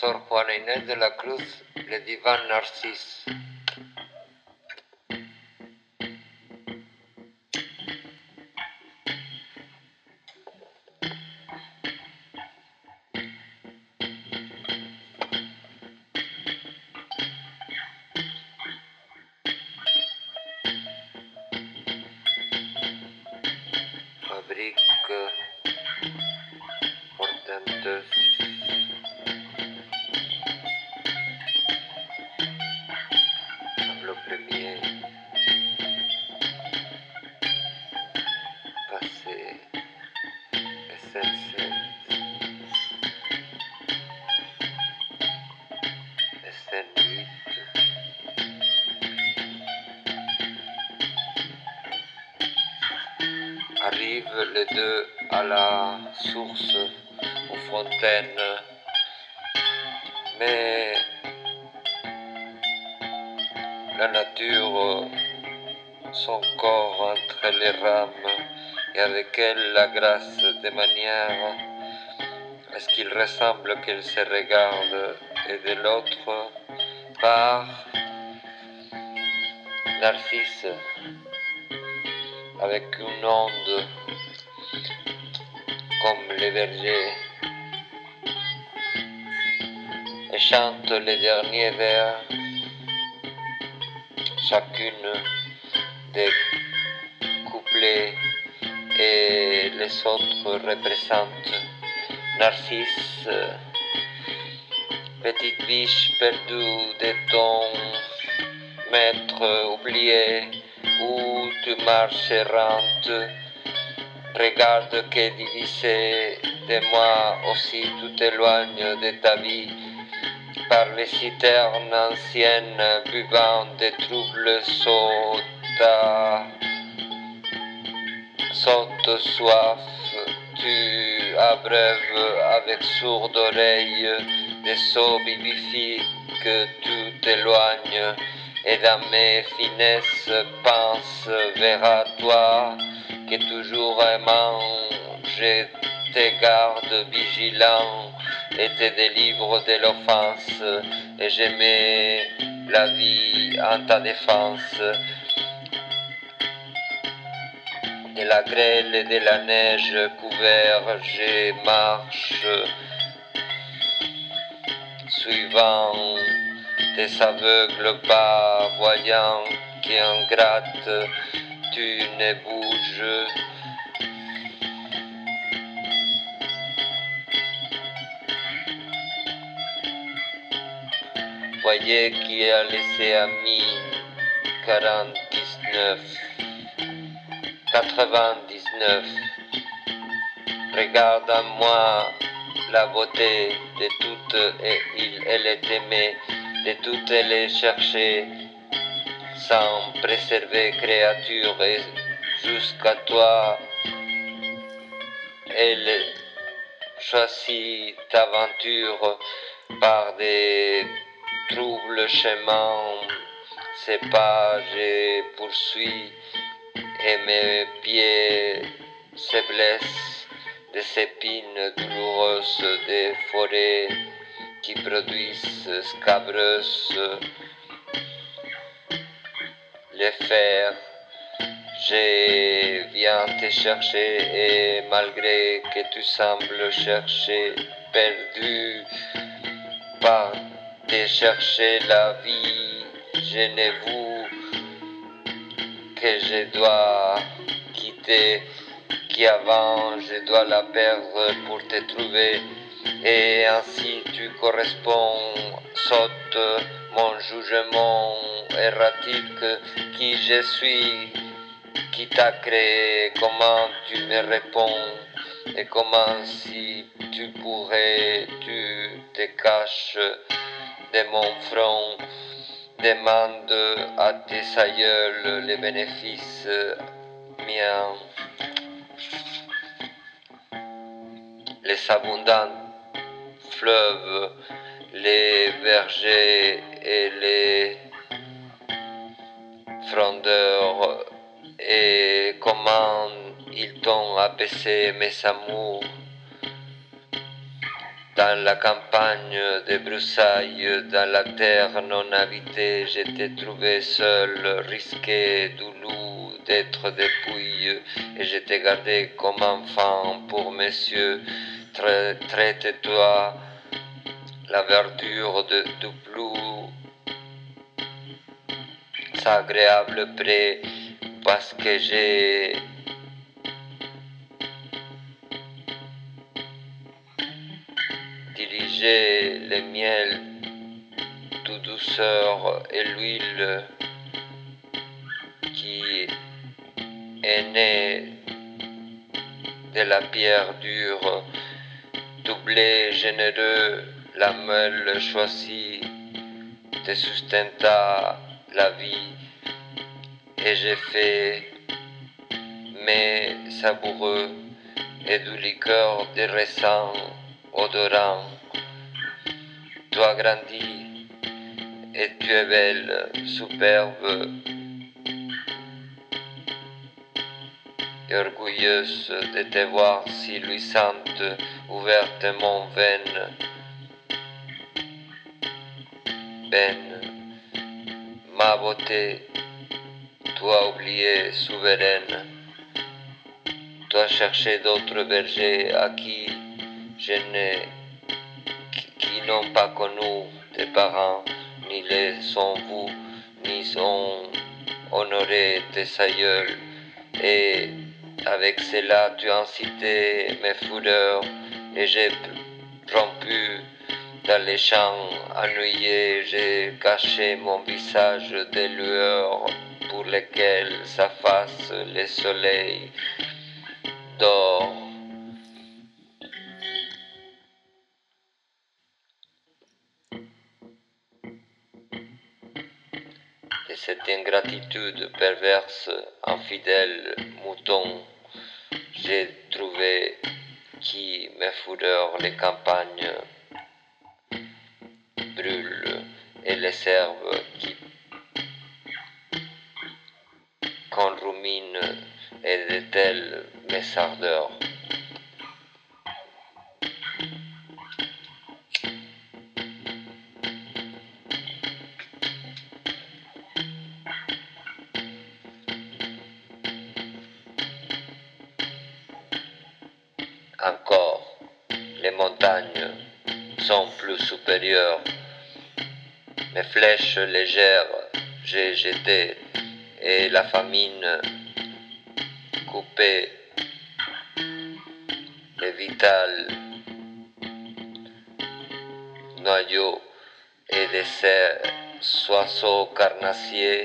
Sor Juana Inés de la Cruz, le divan Narcisse. Fabrique portenteuse. Tableau premier. Passé. SN7. SN8. Arrivent les deux à la source, aux fontaines, mais la nature, son corps entre les rames, et avec elle la grâce des manières, est-ce qu'il ressemble qu'elle se regarde, et de l'autre part, Narcisse, avec une onde comme les bergers, et chante les derniers vers, chacune des couplets, et les autres représentent Narcisse, petite biche perdue de ton maître oublié, où tu marches errante. Regarde que divisé de moi aussi tu t'éloignes de ta vie par les citernes anciennes, buvant des troubles saute soif. Tu abreuves avec sourde oreille des sauts vivifiques, tu t'éloignes, et dans mes finesses pense vers toi, que toujours aimant, je te garde vigilant, et te délivre de l'offense, et je mets la vie en ta défense. De la grêle et de la neige couvert, je marche, suivant tes aveugles pas, voyant qu'ingrate tu ne bouges. Voyez qui a laissé ami 99. Regarde en moi la beauté de toutes, et elle est aimée, de toutes elle est cherchée, sans préserver créature, et jusqu'à toi elle choisit d'aventure par des troubles chemins. Ses pas je poursuis, et mes pieds se blessent des épines douloureuses des forêts qui produisent scabreuses les fers. Je viens te chercher, et malgré que tu sembles chercher perdu par te chercher la vie, je n'avoue que je dois quitter, qu'avant je dois la perdre pour te trouver, et ainsi tu corresponds, saute mon jugement erratique, qui je suis, qui t'a créé, comment tu me réponds, et comment si tu pourrais, tu te caches de mon front. Demande à tes aïeuls les bénéfices miens. Les abondants fleuves, les vergers et les frondeurs, et comment ils t'ont apaisé mes amours. Dans la campagne des broussailles, dans la terre non habitée, j'étais trouvé seul, risqué du loup d'être dépouille, et j'étais gardé comme enfant pour messieurs. Traite-toi la verdure du plus agréable près, parce que j'ai dirigé le miel de douceur et l'huile qui est née de la pierre dure, du blé généreux, la meule choisie te sustenta la vie, et j'ai fait mes savoureux et du liqueur de raisin odorant. Toi grandis et tu es belle, superbe et orgueilleuse de te voir si luisante, ouvertement vaine. Ma beauté, toi oubliée, souveraine, toi chercher d'autres bergers à qui je n'ai, qui n'ont pas connu tes parents, ni les ont vus, ni ont honoré tes aïeuls, et avec cela tu as incité mes fureurs, et j'ai rompu dans les champs ennuyés, j'ai caché mon visage des lueurs pour lesquelles s'efface le soleil d'or. De cette ingratitude perverse, infidèle mouton, j'ai trouvé qui mes fureurs les campagnes brûlent et les herbes qui qu'on rumine et de telles mes ardeurs. Encore, les montagnes sont plus supérieures. Mes flèches légères j'ai jetées et la famine coupée les vital noyaux et des oiseaux carnassiers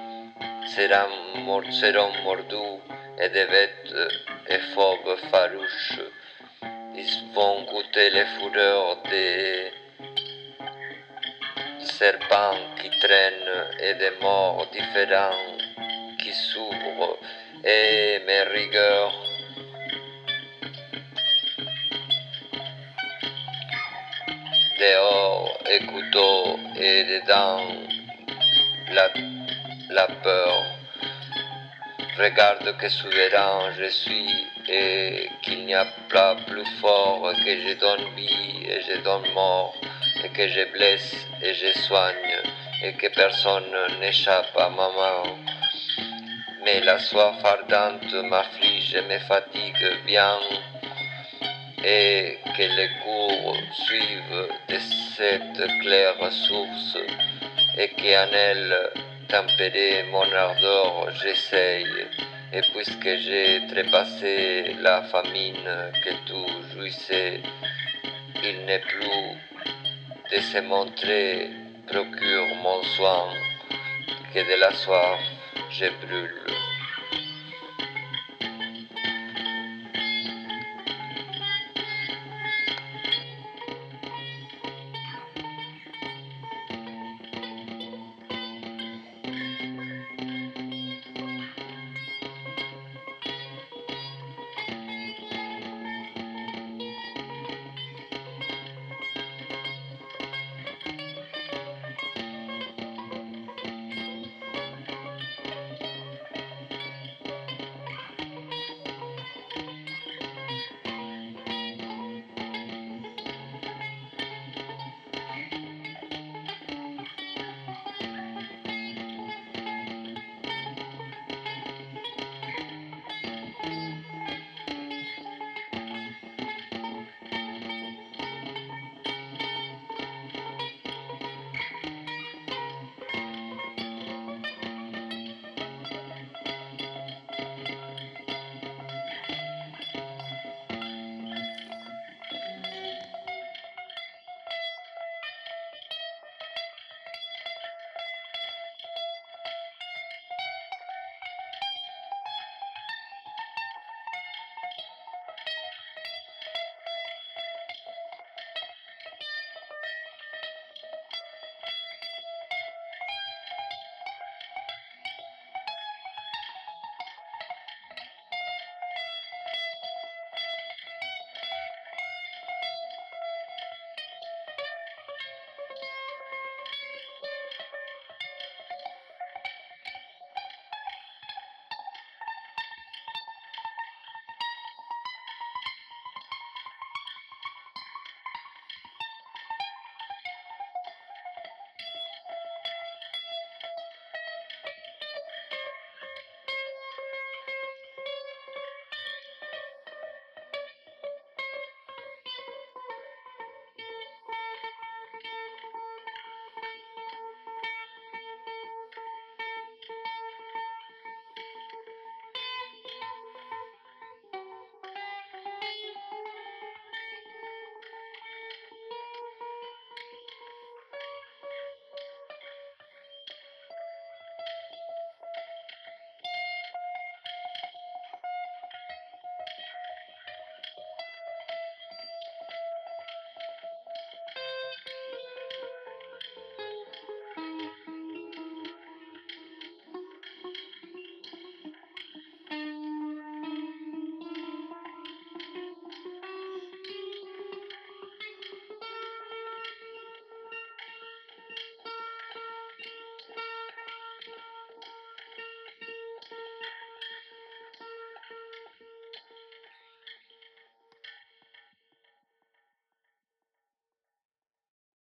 seront mordus et des bêtes et fauves farouches. Ils vont goûter les fureurs des serpents qui traînent et des morts différents qui s'ouvrent, et mes rigueurs dehors et couteaux et dedans la peur. Regarde que souverain je suis et qu'il n'y a pas plus fort, que je donne vie et je donne mort, et que je blesse et je soigne, et que personne n'échappe à ma main. Mais la soif ardente m'afflige et me fatigue bien, et que les cours suivent de cette claire source, et qu'en elle tempérer mon ardeur j'essaye, et puisque j'ai trépassé la famine que tu jouissais, il n'est plus de se montrer, procure mon soin, que de la soif je brûle.